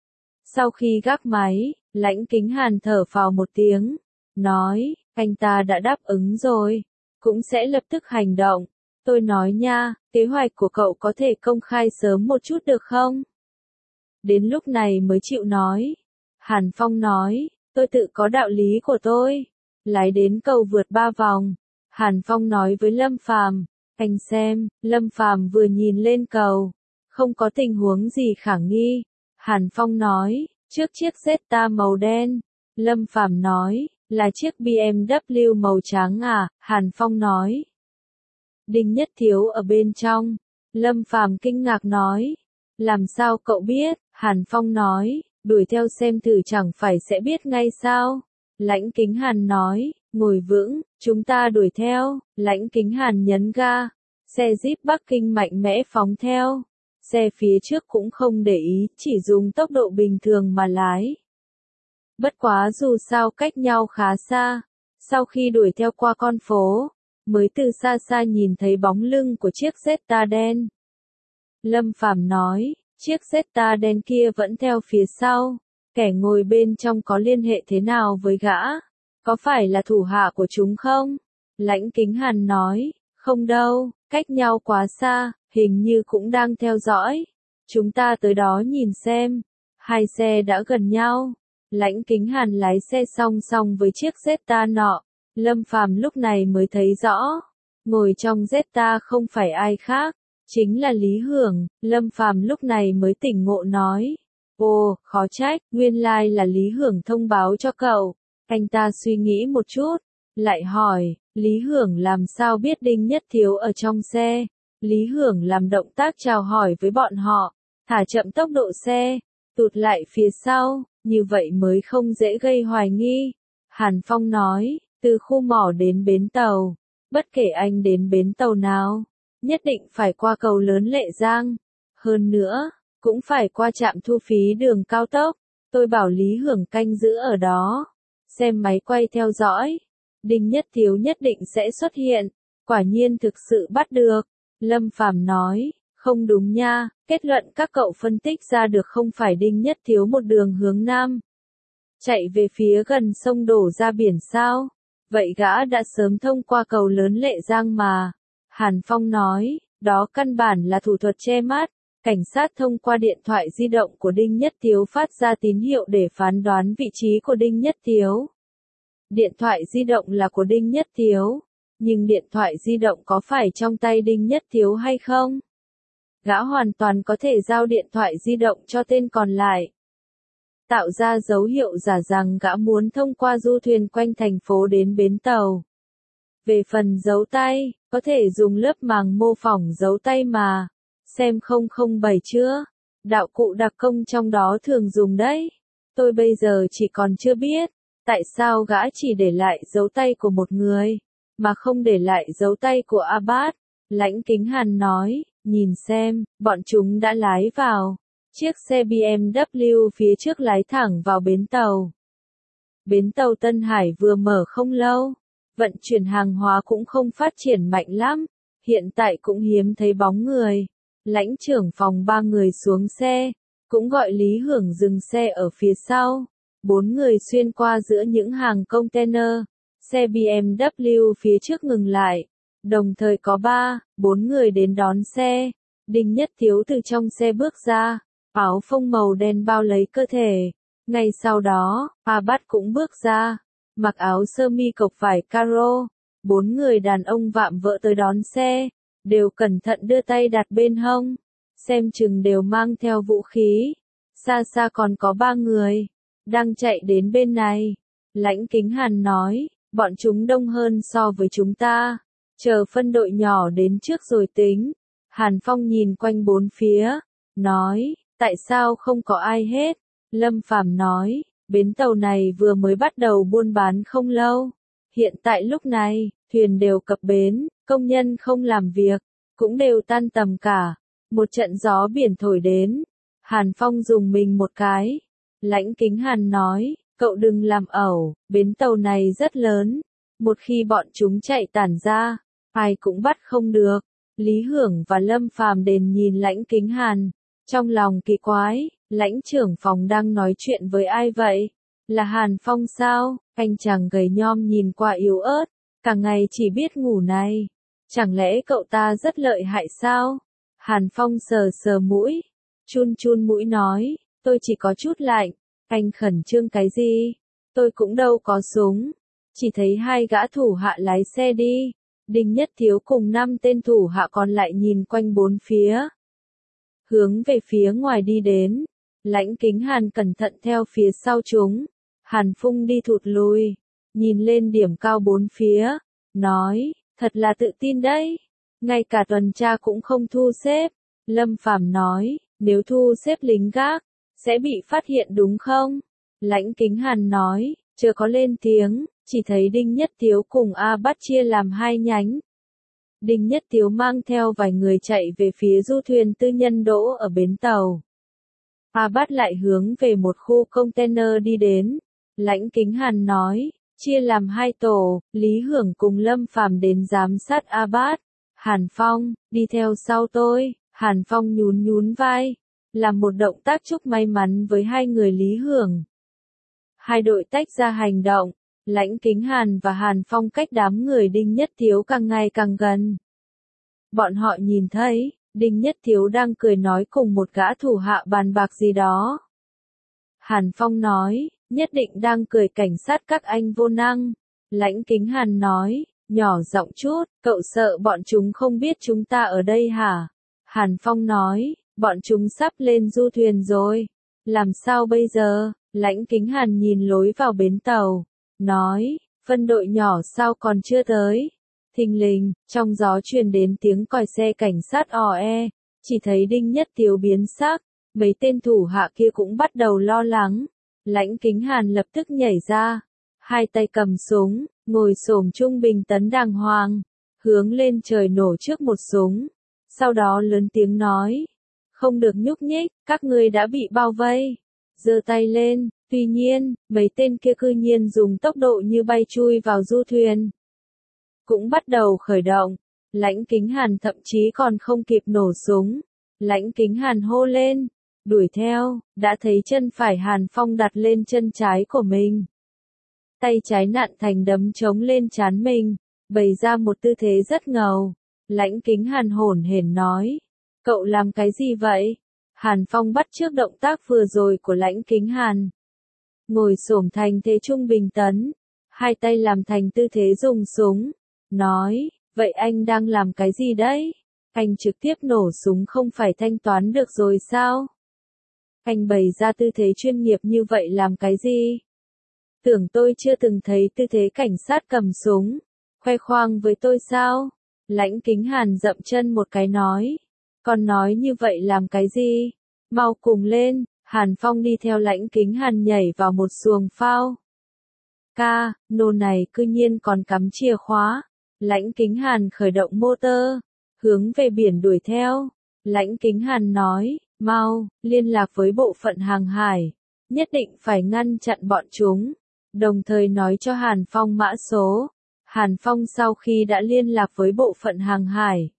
Sau khi gác máy, Lãnh Kính Hàn thở phào một tiếng, nói, anh ta đã đáp ứng rồi, cũng sẽ lập tức hành động. Tôi nói nha, kế hoạch của cậu có thể công khai sớm một chút được không? Đến lúc này mới chịu nói. Hàn Phong nói, tôi tự có đạo lý của tôi. Lái đến cầu vượt ba vòng. Hàn Phong nói với Lâm Phàm, anh xem, Lâm Phàm vừa nhìn lên cầu. Không có tình huống gì khả nghi. Hàn Phong nói, trước chiếc Jetta màu đen. Lâm Phàm nói, là chiếc bê em vê màu trắng à? Hàn Phong nói. Đinh Nhất Thiếu ở bên trong. Lâm Phàm kinh ngạc nói. Làm sao cậu biết? Hàn Phong nói, đuổi theo xem thử chẳng phải sẽ biết ngay sao? Lãnh Kính Hàn nói, ngồi vững, chúng ta đuổi theo. Lãnh Kính Hàn nhấn ga. Xe Jeep Bắc Kinh mạnh mẽ phóng theo. Xe phía trước cũng không để ý, chỉ dùng tốc độ bình thường mà lái. Bất quá dù sao cách nhau khá xa. Sau khi đuổi theo qua con phố, mới từ xa xa nhìn thấy bóng lưng của chiếc Jetta đen. Lâm Phàm nói, chiếc Jetta đen kia vẫn theo phía sau. Kẻ ngồi bên trong có liên hệ thế nào với gã? Có phải là thủ hạ của chúng không? Lãnh Kính Hàn nói, không đâu, cách nhau quá xa, hình như cũng đang theo dõi. Chúng ta tới đó nhìn xem. Hai xe đã gần nhau. Lãnh Kính Hàn lái xe song song với chiếc Jetta nọ. Lâm Phàm lúc này mới thấy rõ. Ngồi trong Jetta không phải ai khác, chính là Lý Hưởng. Lâm Phàm lúc này mới tỉnh ngộ nói. Ồ, khó trách, nguyên lai là Lý Hưởng thông báo cho cậu. Anh ta suy nghĩ một chút, lại hỏi, Lý Hưởng làm sao biết Đinh Nhất Thiếu ở trong xe? Lý Hưởng làm động tác chào hỏi với bọn họ, thả chậm tốc độ xe, tụt lại phía sau, như vậy mới không dễ gây hoài nghi. Hàn Phong nói, từ khu mỏ đến bến tàu, bất kể anh đến bến tàu nào, nhất định phải qua cầu lớn Lệ Giang. Hơn nữa, cũng phải qua trạm thu phí đường cao tốc. Tôi bảo Lý Hưởng canh giữ ở đó, xem máy quay theo dõi. Đinh Nhất Thiếu nhất định sẽ xuất hiện. Quả nhiên thực sự bắt được. Lâm Phàm nói, không đúng nha, kết luận các cậu phân tích ra được không phải Đinh Nhất Thiếu một đường hướng nam. Chạy về phía gần sông đổ ra biển sao? Vậy gã đã sớm thông qua cầu lớn Lệ Giang mà. Hàn Phong nói, đó căn bản là thủ thuật che mắt. Cảnh sát thông qua điện thoại di động của Đinh Nhất Thiếu phát ra tín hiệu để phán đoán vị trí của Đinh Nhất Thiếu. Điện thoại di động là của Đinh Nhất Thiếu, nhưng điện thoại di động có phải trong tay Đinh Nhất Thiếu hay không? Gã hoàn toàn có thể giao điện thoại di động cho tên còn lại. Tạo ra dấu hiệu giả rằng gã muốn thông qua du thuyền quanh thành phố đến bến tàu. Về phần dấu tay, có thể dùng lớp màng mô phỏng dấu tay mà. Xem không không bảy chưa? Đạo cụ đặc công trong đó thường dùng đấy. Tôi bây giờ chỉ còn chưa biết, tại sao gã chỉ để lại dấu tay của một người, mà không để lại dấu tay của Abbas. Lãnh Kính Hàn nói, nhìn xem, bọn chúng đã lái vào. Chiếc xe bê em vê phía trước lái thẳng vào bến tàu. Bến tàu Tân Hải vừa mở không lâu, vận chuyển hàng hóa cũng không phát triển mạnh lắm, hiện tại cũng hiếm thấy bóng người. Lãnh trưởng phòng ba người xuống xe, cũng gọi Lý Hưởng dừng xe ở phía sau. Bốn người xuyên qua giữa những hàng container. Xe bê em vê phía trước ngừng lại. Đồng thời có ba, bốn người đến đón xe. Đinh Nhất Thiếu từ trong xe bước ra, áo phông màu đen bao lấy cơ thể. Ngay sau đó, Abbas cũng bước ra, mặc áo sơ mi cộc vải caro. Bốn người đàn ông vạm vỡ tới đón xe. đều cẩn thận đưa tay đặt bên hông, xem chừng đều mang theo vũ khí. Xa xa còn có ba người, đang chạy đến bên này. Lãnh Kính Hàn nói, bọn chúng đông hơn so với chúng ta, chờ phân đội nhỏ đến trước rồi tính. Hàn Phong nhìn quanh bốn phía, nói, tại sao không có ai hết? Lâm Phàm nói, bến tàu này vừa mới bắt đầu buôn bán không lâu. Hiện tại lúc này, thuyền đều cập bến, công nhân không làm việc, cũng đều tan tầm cả. Một trận gió biển thổi đến. Hàn Phong dùng mình một cái. Lãnh Kính Hàn nói, cậu đừng làm ẩu, bến tàu này rất lớn. Một khi bọn chúng chạy tản ra, ai cũng bắt không được. Lý Hưởng và Lâm Phàm đền nhìn Lãnh Kính Hàn. Trong lòng kỳ quái, lãnh trưởng phòng đang nói chuyện với ai vậy? Là Hàn Phong sao? Anh chàng gầy nhom nhìn qua yếu ớt, cả ngày chỉ biết ngủ này. Chẳng lẽ cậu ta rất lợi hại sao? Hàn Phong sờ sờ mũi, chun chun mũi nói, tôi chỉ có chút lạnh. Anh khẩn trương cái gì? Tôi cũng đâu có súng. Chỉ thấy hai gã thủ hạ lái xe đi. Đinh Nhất Thiếu cùng năm tên thủ hạ còn lại nhìn quanh bốn phía. Hướng về phía ngoài đi đến. Lãnh Kính Hàn cẩn thận theo phía sau chúng. Hàn Phung đi thụt lùi, nhìn lên điểm cao bốn phía, nói, thật là tự tin đấy. Ngay cả tuần tra cũng không thu xếp. Lâm Phàm nói, nếu thu xếp lính gác, sẽ bị phát hiện đúng không? Lãnh Kính Hàn nói, chưa có lên tiếng, chỉ thấy Đinh Nhất Thiếu cùng A Bát chia làm hai nhánh. Đinh Nhất Thiếu mang theo vài người chạy về phía du thuyền tư nhân đỗ ở bến tàu. A Bát lại hướng về một khu container đi đến. Lãnh Kính Hàn nói, chia làm hai tổ, Lý Hưởng cùng Lâm Phàm đến giám sát A Bát. Hàn Phong, đi theo sau tôi. Hàn Phong nhún nhún vai, làm một động tác chúc may mắn với hai người Lý Hưởng. Hai đội tách ra hành động, Lãnh Kính Hàn và Hàn Phong cách đám người Đinh Nhất Thiếu càng ngày càng gần. Bọn họ nhìn thấy, Đinh Nhất Thiếu đang cười nói cùng một gã thủ hạ bàn bạc gì đó. Hàn Phong nói, nhất định đang cười cảnh sát các anh vô năng. Lãnh Kính Hàn nói, nhỏ giọng chút, cậu sợ bọn chúng không biết chúng ta ở đây hả? Hàn Phong nói, bọn chúng sắp lên du thuyền rồi. Làm sao bây giờ? Lãnh Kính Hàn nhìn lối vào bến tàu, nói, phân đội nhỏ sao còn chưa tới? Thình lình, trong gió truyền đến tiếng còi xe cảnh sát ò e, chỉ thấy Đinh Nhất Thiếu biến sắc, mấy tên thủ hạ kia cũng bắt đầu lo lắng. Lãnh Kính Hàn lập tức nhảy ra, hai tay cầm súng, ngồi xổm trung bình tấn đàng hoàng, hướng lên trời nổ trước một súng, sau đó lớn tiếng nói, không được nhúc nhích, các ngươi đã bị bao vây. Giơ tay lên, tuy nhiên, mấy tên kia cư nhiên dùng tốc độ như bay chui vào du thuyền. Cũng bắt đầu khởi động, Lãnh Kính Hàn thậm chí còn không kịp nổ súng. Lãnh Kính Hàn hô lên, đuổi theo, đã thấy chân phải Hàn Phong đặt lên chân trái của mình. Tay trái nặn thành đấm chống lên trán mình, bày ra một tư thế rất ngầu. Lãnh Kính Hàn hổn hển nói, cậu làm cái gì vậy? Hàn Phong bắt chước động tác vừa rồi của Lãnh Kính Hàn. Ngồi xổm thành thế trung bình tấn, hai tay làm thành tư thế dùng súng, nói, vậy anh đang làm cái gì đấy? Anh trực tiếp nổ súng không phải thanh toán được rồi sao? Anh bày ra tư thế chuyên nghiệp như vậy làm cái gì? Tưởng tôi chưa từng thấy tư thế cảnh sát cầm súng, khoe khoang với tôi sao? Lãnh Kính Hàn dậm chân một cái nói, còn nói như vậy làm cái gì? Mau cùng lên. Hàn Phong đi theo Lãnh Kính Hàn nhảy vào một xuồng phao. Ca, nô này cư nhiên còn cắm chìa khóa. Lãnh Kính Hàn khởi động motor, hướng về biển đuổi theo. Lãnh Kính Hàn nói, mau, liên lạc với bộ phận hàng hải, nhất định phải ngăn chặn bọn chúng, đồng thời nói cho Hàn Phong mã số. Hàn Phong sau khi đã liên lạc với bộ phận hàng hải,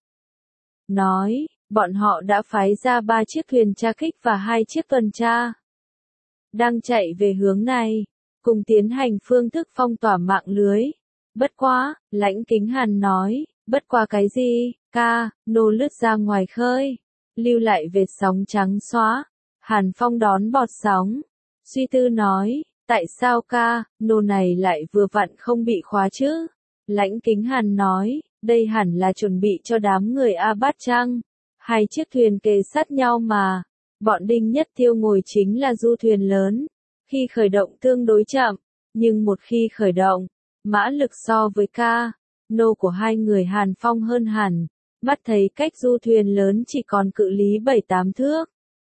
nói, bọn họ đã phái ra ba chiếc thuyền tra kích và hai chiếc tuần tra, đang chạy về hướng này, cùng tiến hành phương thức phong tỏa mạng lưới. Bất quá, Lãnh Kính Hàn nói, bất quá cái gì, ca, nô lướt ra ngoài khơi, lưu lại vệt sóng trắng xóa. Hàn Phong đón bọt sóng, suy tư nói, tại sao ca, nô này lại vừa vặn không bị khóa chứ? Lãnh Kính Hàn nói, Đây hẳn là chuẩn bị cho đám người A Bát chăng? Hai chiếc thuyền kề sát nhau mà. Bọn Đinh Nhất Tiêu ngồi chính là du thuyền lớn. Khi khởi động tương đối chậm, nhưng một khi khởi động, mã lực so với ca, nô của hai người Hàn Phong hơn hẳn. Mắt thấy cách du thuyền lớn chỉ còn cự lý bảy tám thước.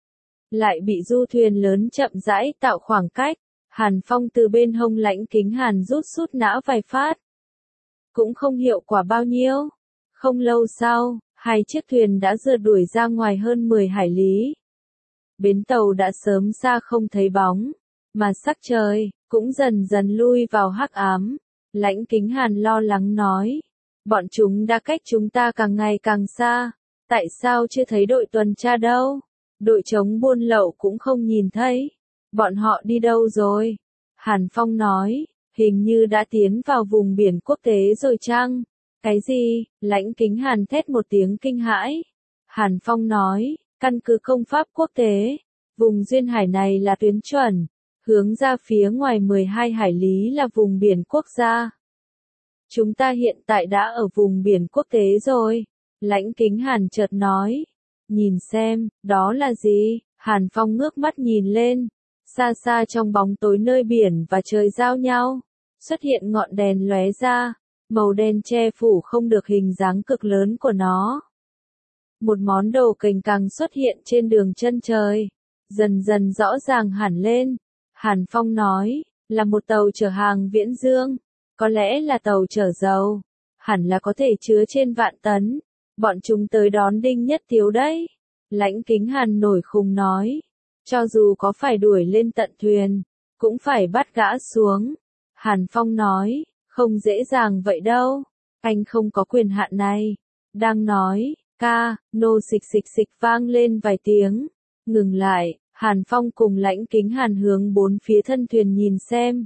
Lại bị du thuyền lớn chậm rãi tạo khoảng cách. Hàn Phong từ bên hông Lãnh Kính Hàn rút sút nã vài phát. Cũng không hiệu quả bao nhiêu. Không lâu sau, hai chiếc thuyền đã rượt đuổi ra ngoài hơn mười hải lý. Bến tàu đã sớm xa không thấy bóng, mà sắc trời cũng dần dần lui vào hắc ám. Lãnh Kính Hàn lo lắng nói, bọn chúng đã cách chúng ta càng ngày càng xa, tại sao chưa thấy đội tuần tra đâu? Đội chống buôn lậu cũng không nhìn thấy. Bọn họ đi đâu rồi? Hàn Phong nói, hình như đã tiến vào vùng biển quốc tế rồi chăng? Cái gì? Lãnh Kính Hàn thét một tiếng kinh hãi. Hàn Phong nói, căn cứ công pháp quốc tế, vùng duyên hải này là tuyến chuẩn, hướng ra phía ngoài mười hai hải lý là vùng biển quốc gia. Chúng ta hiện tại đã ở vùng biển quốc tế rồi. Lãnh Kính Hàn chợt nói, nhìn xem, đó là gì? Hàn Phong ngước mắt nhìn lên, xa xa trong bóng tối nơi biển và trời giao nhau, xuất hiện ngọn đèn lóe ra, màu đen che phủ không được hình dáng cực lớn của nó. Một món đồ cành càng xuất hiện trên đường chân trời, dần dần rõ ràng hẳn lên. Hàn Phong nói, là một tàu chở hàng viễn dương, có lẽ là tàu chở dầu, hẳn là có thể chứa trên vạn tấn. Bọn chúng tới đón Đinh Nhất Tiếu đấy. Lãnh Kính Hàn nổi khùng nói, cho dù có phải đuổi lên tận thuyền, cũng phải bắt gã xuống. Hàn Phong nói, không dễ dàng vậy đâu, anh không có quyền hạn này. Đang nói, ca, nô xịch xịch xịch vang lên vài tiếng, ngừng lại. Hàn Phong cùng Lãnh Kính Hàn hướng bốn phía thân thuyền nhìn xem.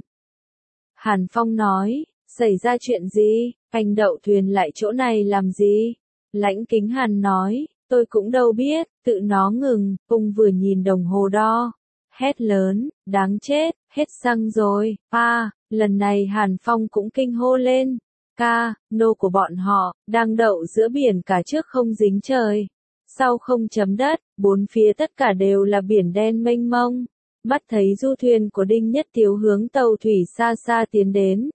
Hàn Phong nói, xảy ra chuyện gì, anh đậu thuyền lại chỗ này làm gì? Lãnh Kính Hàn nói, tôi cũng đâu biết, tự nó ngừng. Ông vừa nhìn đồng hồ đo, hét lớn, đáng chết, hết xăng rồi. À, lần này Hàn Phong cũng kinh hô lên, ca, nô của bọn họ, đang đậu giữa biển cả trước không dính trời, sau không chấm đất, bốn phía tất cả đều là biển đen mênh mông. Mắt thấy du thuyền của Đinh Nhất Tiếu hướng tàu thủy xa xa tiến đến.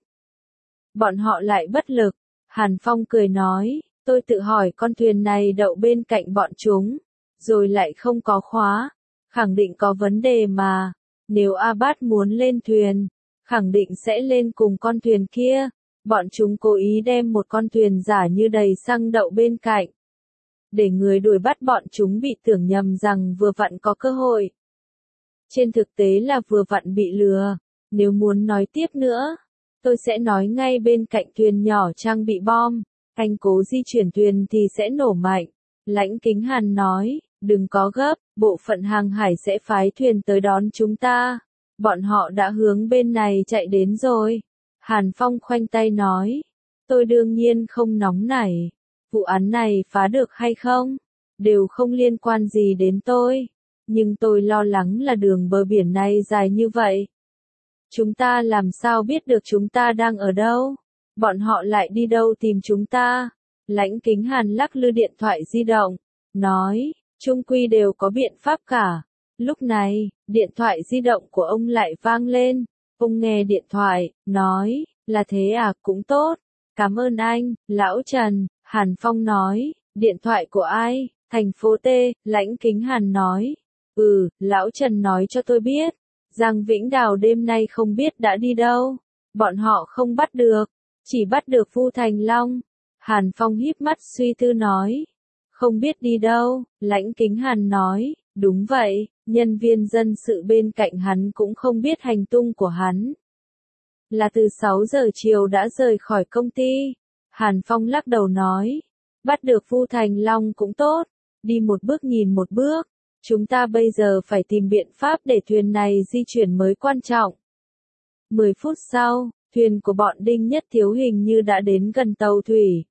Bọn họ lại bất lực. Hàn Phong cười nói, tôi tự hỏi con thuyền này đậu bên cạnh bọn chúng, rồi lại không có khóa, khẳng định có vấn đề mà. Nếu A Bát muốn lên thuyền, khẳng định sẽ lên cùng con thuyền kia. Bọn chúng cố ý đem một con thuyền giả như đầy xăng đậu bên cạnh, để người đuổi bắt bọn chúng bị tưởng nhầm rằng vừa vặn có cơ hội. Trên thực tế là vừa vặn bị lừa. Nếu muốn nói tiếp nữa, tôi sẽ nói ngay bên cạnh thuyền nhỏ trang bị bom, anh cố di chuyển thuyền thì sẽ nổ mạnh. Lãnh Kính Hàn nói, đừng có gấp, bộ phận hàng hải sẽ phái thuyền tới đón chúng ta. Bọn họ đã hướng bên này chạy đến rồi. Hàn Phong khoanh tay nói, tôi đương nhiên không nóng nảy. Vụ án này phá được hay không, đều không liên quan gì đến tôi. Nhưng tôi lo lắng là đường bờ biển này dài như vậy. Chúng ta làm sao biết được chúng ta đang ở đâu? Bọn họ lại đi đâu tìm chúng ta? Lãnh Kính Hàn lắc lư điện thoại di động, nói, chung quy đều có biện pháp cả. Lúc này, điện thoại di động của ông lại vang lên. Ông nghe điện thoại, nói, là thế à, cũng tốt. Cảm ơn anh, lão Trần. Hàn Phong nói, điện thoại của ai? Thành phố T. Lãnh Kính Hàn nói, ừ, lão Trần nói cho tôi biết. Giang Vĩnh Đào đêm nay không biết đã đi đâu. Bọn họ không bắt được, chỉ bắt được Vu Thành Long. Hàn Phong híp mắt suy tư nói, không biết đi đâu. Lãnh Kính Hàn nói, đúng vậy, nhân viên dân sự bên cạnh hắn cũng không biết hành tung của hắn. Là từ sáu giờ chiều đã rời khỏi công ty. Hàn Phong lắc đầu nói, bắt được Vu Thành Long cũng tốt, đi một bước nhìn một bước. Chúng ta bây giờ phải tìm biện pháp để thuyền này di chuyển mới quan trọng. Mười phút sau, thuyền của bọn Đinh Nhất Thiếu hình như đã đến gần tàu thủy.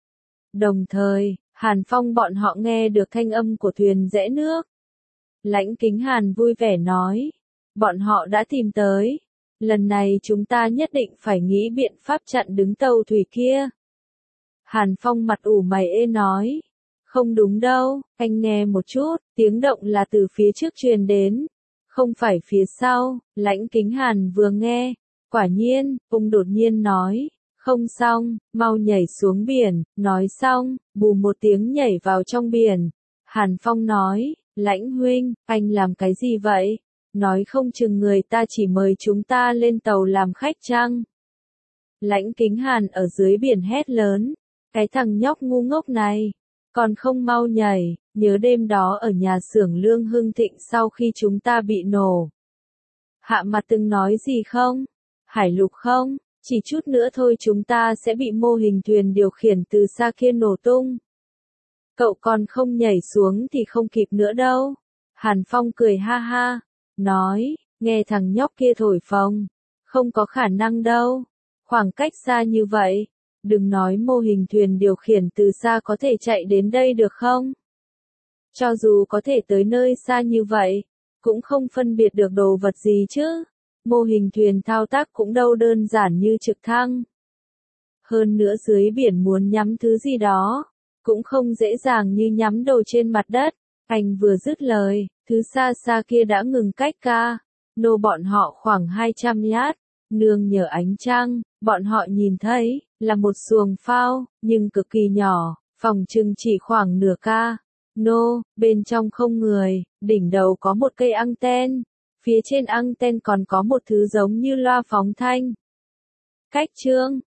Đồng thời, Hàn Phong bọn họ nghe được thanh âm của thuyền rẽ nước. Lãnh Kính Hàn vui vẻ nói, bọn họ đã tìm tới. Lần này chúng ta nhất định phải nghĩ biện pháp chặn đứng tàu thủy kia. Hàn Phong mặt ủ mày ê nói. Không đúng đâu, anh nghe một chút, tiếng động là từ phía trước truyền đến. Không phải phía sau, Lãnh Kính Hàn vừa nghe. Quả nhiên, ông đột nhiên nói. Không xong, mau nhảy xuống biển, nói xong, bù một tiếng nhảy vào trong biển. Hàn Phong nói, Lãnh huynh, anh làm cái gì vậy? Nói không chừng người ta chỉ mời chúng ta lên tàu làm khách chăng? Lãnh Kính Hàn ở dưới biển hét lớn, cái thằng nhóc ngu ngốc này, còn không mau nhảy, nhớ đêm đó ở nhà xưởng Lương Hưng Thịnh sau khi chúng ta bị nổ. Hạ Mặt từng nói gì không? Hải Lục không? Chỉ chút nữa thôi chúng ta sẽ bị mô hình thuyền điều khiển từ xa kia nổ tung. Cậu còn không nhảy xuống thì không kịp nữa đâu. Hàn Phong cười ha ha, nói, nghe thằng nhóc kia thổi phồng, không có khả năng đâu. Khoảng cách xa như vậy, đừng nói mô hình thuyền điều khiển từ xa có thể chạy đến đây được không? Cho dù có thể tới nơi xa như vậy, cũng không phân biệt được đồ vật gì chứ. Mô hình thuyền thao tác cũng đâu đơn giản như trực thăng. Hơn nữa dưới biển muốn nhắm thứ gì đó, cũng không dễ dàng như nhắm đồ trên mặt đất. Anh vừa dứt lời, thứ xa xa kia đã ngừng cách ca. Nô bọn họ khoảng hai trăm yard, nương nhờ ánh trăng, bọn họ nhìn thấy, là một xuồng phao, nhưng cực kỳ nhỏ, phòng trừng chỉ khoảng nửa ca. Nô, bên trong không người, đỉnh đầu có một cây anten. Phía trên anten còn có một thứ giống như loa phóng thanh. Cách chương